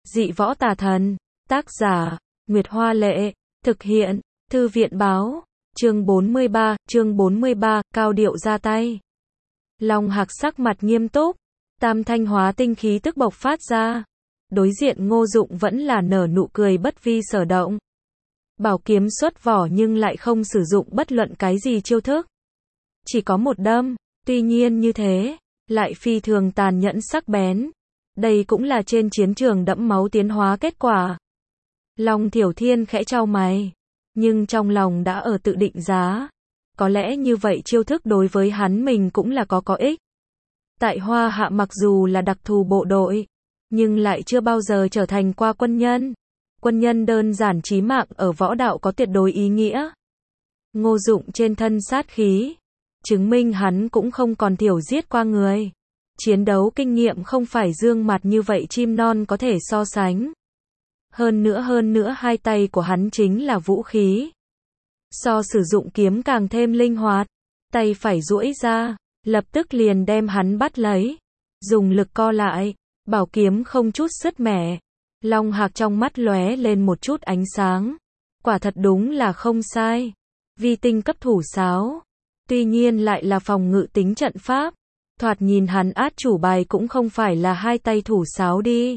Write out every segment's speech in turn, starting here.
Dị võ tà thần. Tác giả, Nguyệt Hoa Lệ. Thực hiện, Thư viện Báo. Chương 43, cao điệu ra tay. Long Hạc sắc mặt nghiêm túc, tam thanh hóa tinh khí tức bộc phát ra. Đối diện Ngô Dụng vẫn là nở nụ cười bất vi sở động. Bảo kiếm xuất vỏ nhưng lại không sử dụng bất luận cái gì chiêu thức. Chỉ có một đâm, tuy nhiên như thế, lại phi thường tàn nhẫn sắc bén. Đây cũng là trên chiến trường đẫm máu tiến hóa kết quả. Long Thiểu Thiên khẽ chau mày, nhưng trong lòng đã ở tự định giá. Có lẽ như vậy chiêu thức đối với hắn mình cũng là có ích. Tại Hoa Hạ mặc dù là đặc thù bộ đội, nhưng lại chưa bao giờ trở thành qua quân nhân. Quân nhân đơn giản chí mạng ở võ đạo có tuyệt đối ý nghĩa. Ngô Dụng trên thân sát khí, chứng minh hắn cũng không còn thiểu giết qua người. Chiến đấu kinh nghiệm không phải dương mặt như vậy chim non có thể so sánh. Hơn nữa hai tay của hắn chính là vũ khí. So sử dụng kiếm càng thêm linh hoạt, tay phải duỗi ra, lập tức liền đem hắn bắt lấy. Dùng lực co lại, bảo kiếm không chút sứt mẻ. Long Hạc trong mắt lóe lên một chút ánh sáng. Quả thật đúng là không sai. Vi tinh cấp thủ sáo. Tuy nhiên lại là phòng ngự tính trận pháp. Thoạt nhìn hắn át chủ bài cũng không phải là hai tay thủ sáo đi.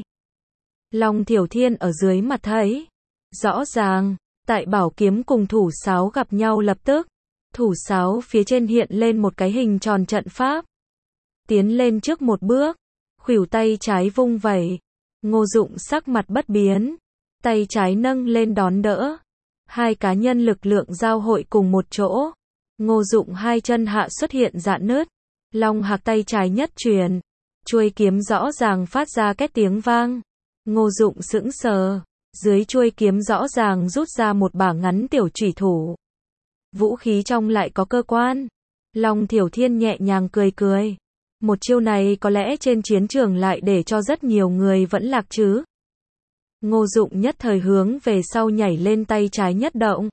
Long Thiểu Thiên ở dưới mặt thấy. Rõ ràng, tại bảo kiếm cùng thủ sáo gặp nhau lập tức. Thủ sáo phía trên hiện lên một cái hình tròn trận pháp. Tiến lên trước một bước. Khuỷu tay trái vung vẩy. Ngô Dụng sắc mặt bất biến. Tay trái nâng lên đón đỡ. Hai cá nhân lực lượng giao hội cùng một chỗ. Ngô Dụng hai chân hạ xuất hiện rạn nứt. Long Hạc tay trái nhất truyền. Chuôi kiếm rõ ràng phát ra két tiếng vang. Ngô Dụng sững sờ. Dưới chuôi kiếm rõ ràng rút ra một bả ngắn tiểu chủy thủ. Vũ khí trong lại có cơ quan. Long Thiểu Thiên nhẹ nhàng cười. Một chiêu này có lẽ trên chiến trường lại để cho rất nhiều người vẫn lạc chứ. Ngô Dụng nhất thời hướng về sau nhảy lên, tay trái nhất động.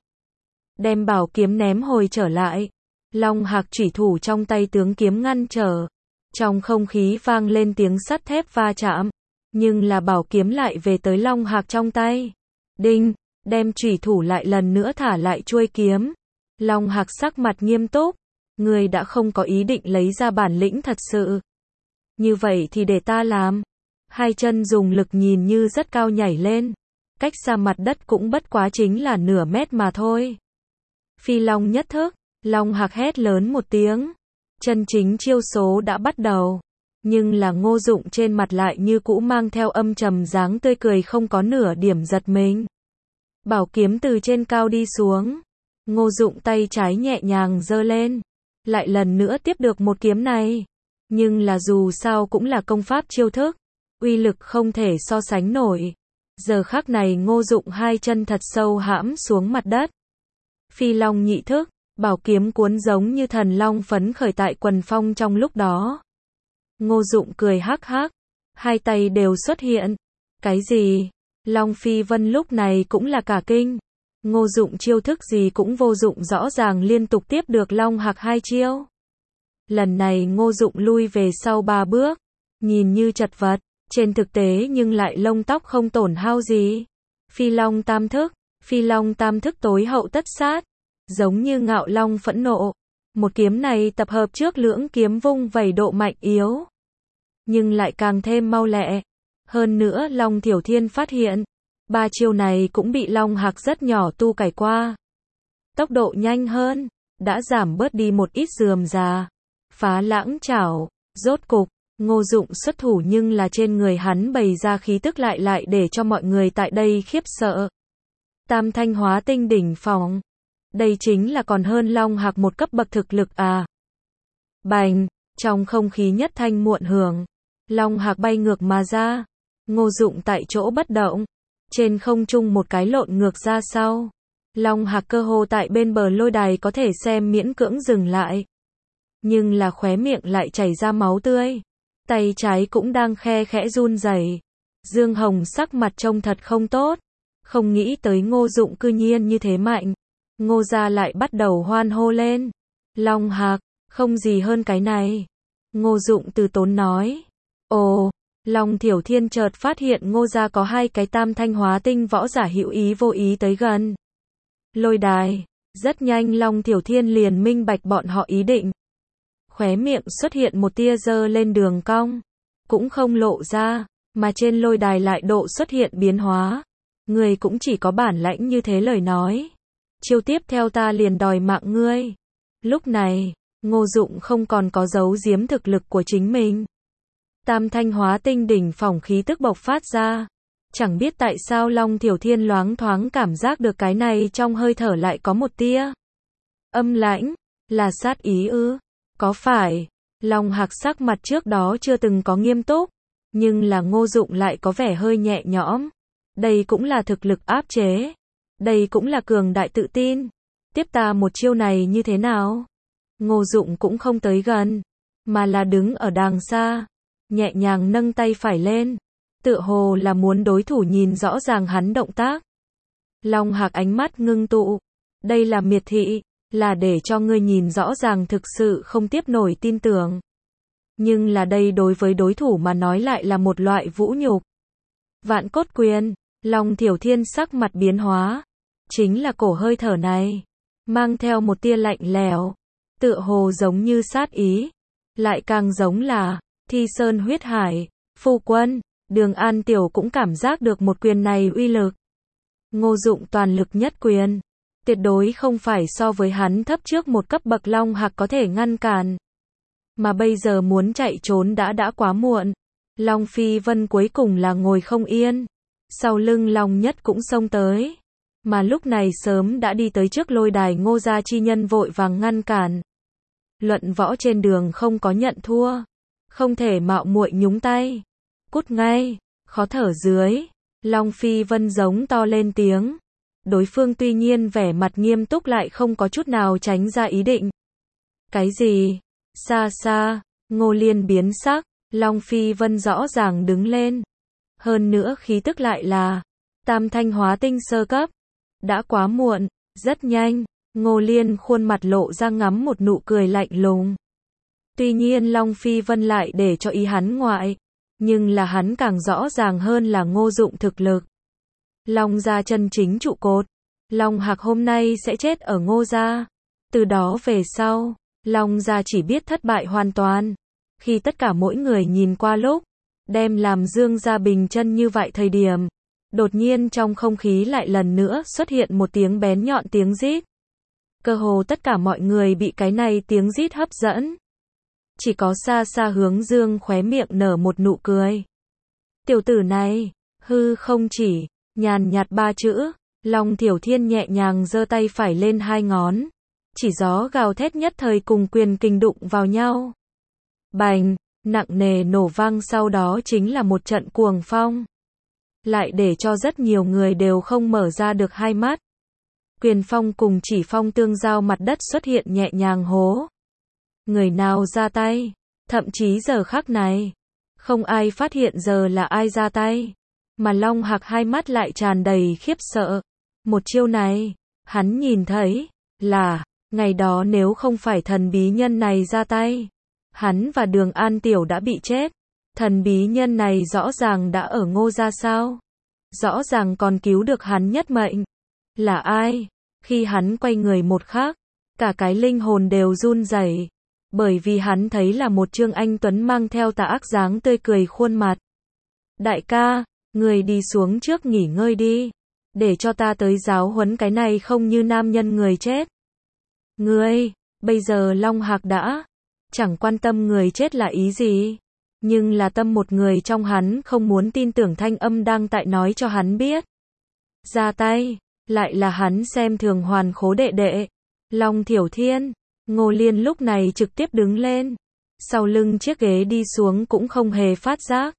Đem bảo kiếm ném hồi trở lại. Long Hạc chủy thủ trong tay tướng kiếm ngăn trở. Trong không khí vang lên tiếng sắt thép va chạm. Nhưng là bảo kiếm lại về tới Long Hạc trong tay. Đinh, đem chủy thủ lại lần nữa thả lại chuôi kiếm. Long Hạc sắc mặt nghiêm túc. Người đã không có ý định lấy ra bản lĩnh thật sự. Như vậy thì để ta làm. Hai chân dùng lực nhìn như rất cao nhảy lên. Cách xa mặt đất cũng bất quá chính là nửa mét mà thôi. Phi Long nhất thức. Long Hạc hét lớn một tiếng. Chân chính chiêu số đã bắt đầu. Nhưng là Ngô Dụng trên mặt lại như cũ mang theo âm trầm dáng tươi cười, không có nửa điểm giật mình. Bảo kiếm từ trên cao đi xuống. Ngô Dụng tay trái nhẹ nhàng giơ lên. Lại lần nữa tiếp được một kiếm này. Nhưng là dù sao cũng là công pháp chiêu thức. Uy lực không thể so sánh nổi. Giờ khắc này Ngô Dụng hai chân thật sâu hãm xuống mặt đất. Phi Long nhị thức. Bảo kiếm cuốn giống như thần long phấn khởi tại quần phong trong lúc đó. Ngô Dụng cười hắc hắc. Hai tay đều xuất hiện. Cái gì? Long Phi Vân lúc này cũng là cả kinh. Ngô Dụng chiêu thức gì cũng vô dụng, rõ ràng liên tục tiếp được Long Hạc hai chiêu. Lần này Ngô Dụng lui về sau 3 bước. Nhìn như chật vật. Trên thực tế nhưng lại lông tóc không tổn hao gì. Phi Long tam thức. Phi Long tam thức tối hậu tất sát. Giống như ngạo long phẫn nộ. Một kiếm này tập hợp trước lưỡng kiếm vung vẩy độ mạnh yếu. Nhưng lại càng thêm mau lẹ. Hơn nữa Long Thiểu Thiên phát hiện. 3 chiêu này cũng bị Long Hạc rất nhỏ tu cải qua. Tốc độ nhanh hơn. Đã giảm bớt đi một ít rườm rà. Phá lãng chảo. Rốt cục, Ngô Dụng xuất thủ, nhưng là trên người hắn bày ra khí tức lại để cho mọi người tại đây khiếp sợ. Tam thanh hóa tinh đỉnh phong. Đây chính là còn hơn Long Hạc một cấp bậc thực lực à. Bành, trong không khí nhất thanh muộn hưởng. Long Hạc bay ngược mà ra. Ngô Dụng tại chỗ bất động. Trên không trung một cái lộn ngược ra sau. Long Hạc cơ hồ tại bên bờ lôi đài có thể xem miễn cưỡng dừng lại. Nhưng là khóe miệng lại chảy ra máu tươi. Tay trái cũng đang khe khẽ run rẩy. Dương Hồng sắc mặt trông thật không tốt. Không nghĩ tới Ngô Dụng cư nhiên như thế mạnh. Ngô gia lại bắt đầu hoan hô lên. Long Hạc, không gì hơn cái này. Ngô Dụng từ tốn nói. Ồ, Long Thiểu Thiên chợt phát hiện Ngô gia có hai cái tam thanh hóa tinh võ giả hữu ý vô ý tới gần lôi đài. Rất nhanh Long Thiểu Thiên liền minh bạch bọn họ ý định. Khóe miệng xuất hiện một tia dơ lên đường cong, cũng không lộ ra, mà trên lôi đài lại độ xuất hiện biến hóa. Người cũng chỉ có bản lãnh như thế lời nói. Chiêu tiếp theo ta liền đòi mạng ngươi. Lúc này, Ngô Dụng không còn có giấu giếm thực lực của chính mình. Tam thanh hóa tinh đỉnh phỏng khí tức bộc phát ra. Chẳng biết tại sao Long Thiểu Thiên loáng thoáng cảm giác được cái này trong hơi thở lại có một tia âm lãnh, là sát ý ư? Có phải? Long Hạc sắc mặt trước đó chưa từng có nghiêm túc, nhưng là Ngô Dụng lại có vẻ hơi nhẹ nhõm. Đây cũng là thực lực áp chế. Đây cũng là cường đại tự tin. Tiếp ta một chiêu này như thế nào? Ngô Dụng cũng không tới gần, mà là đứng ở đàng xa, nhẹ nhàng nâng tay phải lên, tựa hồ là muốn đối thủ nhìn rõ ràng hắn động tác. Long Hạc ánh mắt ngưng tụ. Đây là miệt thị, là để cho ngươi nhìn rõ ràng thực sự không tiếp nổi tin tưởng. Nhưng là đây đối với đối thủ mà nói lại là một loại vũ nhục. Vạn cốt quyền, Long Thiểu Thiên sắc mặt biến hóa. Chính là cổ hơi thở này, mang theo một tia lạnh lẽo, tựa hồ giống như sát ý, lại càng giống là Thi Sơn huyết hải. Phu quân, Đường An Tiểu cũng cảm giác được một quyền này uy lực. Ngô Dụng toàn lực nhất quyền, tuyệt đối không phải so với hắn thấp trước một cấp bậc Long Hạc có thể ngăn cản. Mà bây giờ muốn chạy trốn đã quá muộn. Long Phi Vân cuối cùng là ngồi không yên, sau lưng Long Nhất cũng xông tới, mà lúc này sớm đã đi tới trước lôi đài. Ngô gia chi nhân vội vàng ngăn cản. Luận võ trên đường không có nhận thua, không thể mạo muội nhúng tay. Cút ngay, khó thở dưới. Long Phi Vân giống to lên tiếng. Đối phương tuy nhiên vẻ mặt nghiêm túc lại không có chút nào tránh ra ý định. Cái gì? Xa xa, Ngô Liên biến sắc. Long Phi Vân rõ ràng đứng lên. Hơn nữa khí tức lại là tam thanh hóa tinh sơ cấp. Đã quá muộn. Rất nhanh, Ngô Liên khuôn mặt lộ ra ngắm một nụ cười lạnh lùng. Tuy nhiên Long Phi Vân lại để cho ý hắn ngoại, nhưng là hắn càng rõ ràng hơn là Ngô Dụng thực lực. Long gia chân chính trụ cột. Long Hạc hôm nay sẽ chết ở Ngô gia. Từ đó về sau, Long gia chỉ biết thất bại hoàn toàn. Khi tất cả mỗi người nhìn qua lúc đem làm Dương gia bình chân như vậy thời điểm, đột nhiên trong không khí lại lần nữa xuất hiện một tiếng bén nhọn tiếng rít. Cơ hồ tất cả mọi người bị cái này tiếng rít hấp dẫn. Chỉ có xa xa Hướng Dương khóe miệng nở một nụ cười. Tiểu tử này, hư không chỉ, nhàn nhạt ba chữ. Long Thiểu Thiên nhẹ nhàng giơ tay phải lên hai ngón, chỉ gió gào thét nhất thời cùng quyền kình đụng vào nhau. Bành, nặng nề nổ vang, sau đó chính là một trận cuồng phong, lại để cho rất nhiều người đều không mở ra được hai mắt. Quyền phong cùng chỉ phong tương giao, mặt đất xuất hiện nhẹ nhàng hố. Người nào ra tay? Thậm chí giờ khắc này, không ai phát hiện giờ là ai ra tay, mà Long Hạc hai mắt lại tràn đầy khiếp sợ. Một chiêu này, hắn nhìn thấy là ngày đó nếu không phải thần bí nhân này ra tay, hắn và Đường An Tiểu đã bị chết. Thần bí nhân này rõ ràng đã ở Ngô gia sao? Rõ ràng còn cứu được hắn nhất mệnh. Là ai? Khi hắn quay người một khắc, cả cái linh hồn đều run rẩy, bởi vì hắn thấy là một Trương Anh Tuấn mang theo tà ác dáng tươi cười khuôn mặt. Đại ca, người đi xuống trước nghỉ ngơi đi, để cho ta tới giáo huấn cái này không như nam nhân người chết. Ngươi, bây giờ Long Hạc đã chẳng quan tâm người chết là ý gì, nhưng là tâm một người trong hắn không muốn tin tưởng thanh âm đang tại nói cho hắn biết. Ra tay, lại là hắn xem thường Hoàn Khố đệ đệ, Long Thiểu Thiên. Ngô Liên lúc này trực tiếp đứng lên, sau lưng chiếc ghế đi xuống cũng không hề phát giác.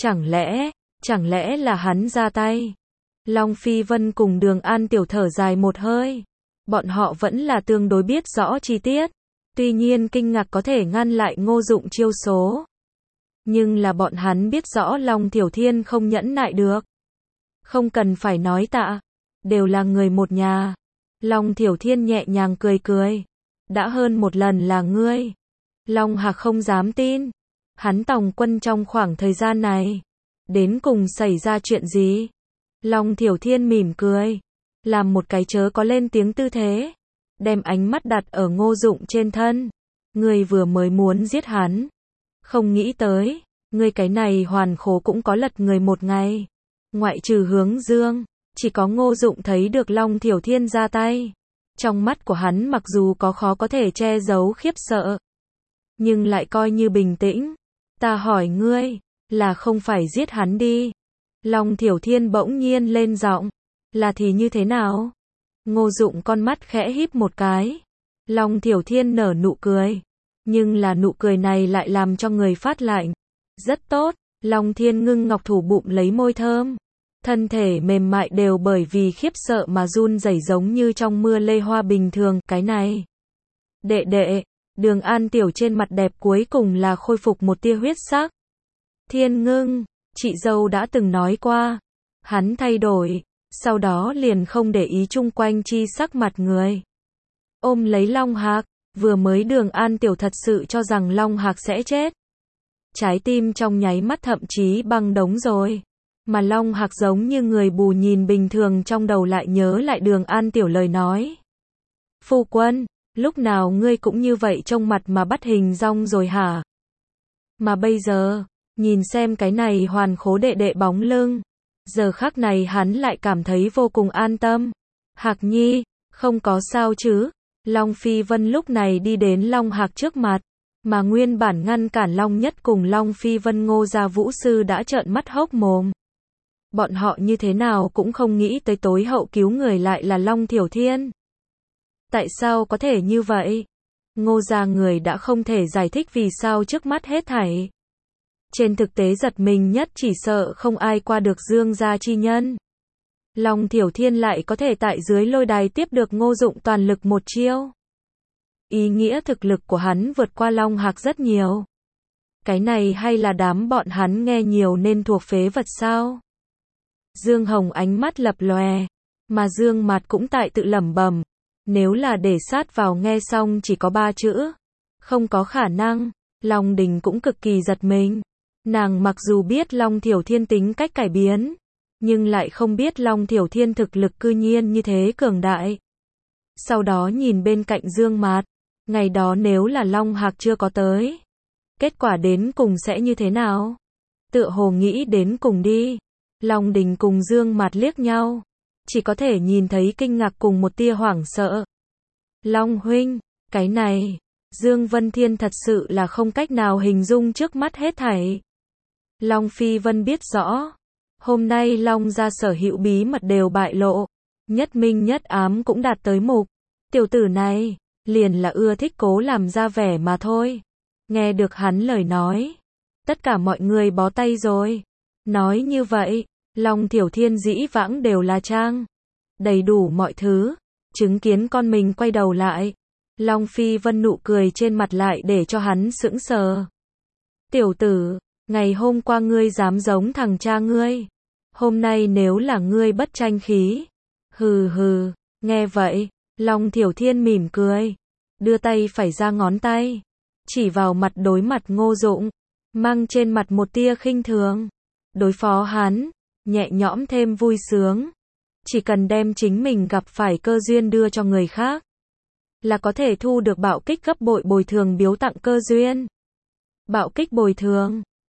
Chẳng lẽ là hắn ra tay? Long Phi Vân cùng Đường An Tiểu thở dài một hơi. Bọn họ vẫn là tương đối biết rõ chi tiết. Tuy nhiên kinh ngạc có thể ngăn lại Ngô Dụng chiêu số. Nhưng là bọn hắn biết rõ Long Thiểu Thiên không nhẫn nại được. Không cần phải nói tạ, đều là người một nhà. Long Thiểu Thiên nhẹ nhàng cười cười. Đã hơn một lần là ngươi. Long Hạc không dám tin. Hắn Tòng Quân trong khoảng thời gian này, đến cùng xảy ra chuyện gì? Long Thiểu Thiên mỉm cười, làm một cái chớ có lên tiếng tư thế, đem ánh mắt đặt ở Ngô Dụng trên thân. Ngươi vừa mới muốn giết hắn, không nghĩ tới, ngươi cái này hoàn khố cũng có lật người một ngày. Ngoại trừ Hướng Dương, chỉ có Ngô Dụng thấy được Long Thiểu Thiên ra tay. Trong mắt của hắn mặc dù có khó có thể che giấu khiếp sợ, nhưng lại coi như bình tĩnh. Ta hỏi ngươi, là không phải giết hắn đi? Long Thiểu Thiên bỗng nhiên lên giọng, là thì như thế nào? Ngô Dụng con mắt khẽ híp một cái. Long Thiểu Thiên nở nụ cười, nhưng là nụ cười này lại làm cho người phát lạnh. Rất tốt, Long Thiên Ngưng ngọc thủ bụng lấy môi thơm. Thân thể mềm mại đều bởi vì khiếp sợ mà run rẩy giống như trong mưa lê hoa bình thường. Cái này, đệ đệ, Đường An Tiểu trên mặt đẹp cuối cùng là khôi phục một tia huyết sắc. Thiên Ngưng, chị dâu đã từng nói qua, hắn thay đổi, sau đó liền không để ý chung quanh chi sắc mặt người. Ôm lấy Long Hạc, vừa mới Đường An Tiểu thật sự cho rằng Long Hạc sẽ chết. Trái tim trong nháy mắt thậm chí băng đống rồi. Mà Long Hạc giống như người bù nhìn bình thường trong đầu lại nhớ lại Đường An Tiểu lời nói. Phu quân, lúc nào ngươi cũng như vậy trông mặt mà bắt hình dong rồi hả? Mà bây giờ, nhìn xem cái này hoàn khố đệ đệ bóng lưng. Giờ khắc này hắn lại cảm thấy vô cùng an tâm. Hạc Nhi, không có sao chứ? Long Phi Vân lúc này đi đến Long Hạc trước mặt. Mà nguyên bản ngăn cản Long Nhất cùng Long Phi Vân Ngô gia vũ sư đã trợn mắt hốc mồm. Bọn họ như thế nào cũng không nghĩ tới tối hậu cứu người lại là Long Thiểu Thiên. Tại sao có thể như vậy? Ngô gia người đã không thể giải thích vì sao trước mắt hết thảy. Trên thực tế giật mình nhất chỉ sợ không ai qua được Dương gia chi nhân. Long Thiểu Thiên lại có thể tại dưới lôi đài tiếp được Ngô Dụng toàn lực một chiêu. Ý nghĩa thực lực của hắn vượt qua Long Hạc rất nhiều. Cái này hay là đám bọn hắn nghe nhiều nên thuộc phế vật sao? Dương Hồng ánh mắt lập lòe, mà Dương Mạt cũng tại tự lẩm bẩm, nếu là để sát vào nghe xong chỉ có 3 chữ, không có khả năng. Long Đình cũng cực kỳ giật mình. Nàng mặc dù biết Long Thiểu Thiên tính cách cải biến, nhưng lại không biết Long Thiểu Thiên thực lực cư nhiên như thế cường đại. Sau đó nhìn bên cạnh Dương Mạt, ngày đó nếu là Long Hạc chưa có tới, kết quả đến cùng sẽ như thế nào? Tựa hồ nghĩ đến cùng đi. Long Đình cùng Dương Mạt liếc nhau, chỉ có thể nhìn thấy kinh ngạc cùng một tia hoảng sợ. Long huynh, cái này, Dương Vân Thiên thật sự là không cách nào hình dung trước mắt hết thảy. Long Phi Vân biết rõ, hôm nay Long gia sở hữu bí mật đều bại lộ, nhất minh nhất ám cũng đạt tới mục. Tiểu tử này, liền là ưa thích cố làm ra vẻ mà thôi. Nghe được hắn lời nói, tất cả mọi người bó tay rồi. Nói như vậy, Long Thiểu Thiên dĩ vãng đều là trang. Đầy đủ mọi thứ, chứng kiến con mình quay đầu lại. Long Phi Vân nụ cười trên mặt lại để cho hắn sững sờ. Tiểu tử, ngày hôm qua ngươi dám giống thằng cha ngươi. Hôm nay nếu là ngươi bất tranh khí. Hừ hừ, nghe vậy, Long Thiểu Thiên mỉm cười. Đưa tay phải ra ngón tay. Chỉ vào mặt đối mặt Ngô Dụng. Mang trên mặt một tia khinh thường. Đối phó hắn, nhẹ nhõm thêm vui sướng. Chỉ cần đem chính mình gặp phải cơ duyên đưa cho người khác, là có thể thu được bạo kích gấp bội bồi thường biếu tặng cơ duyên. Bạo kích bồi thường,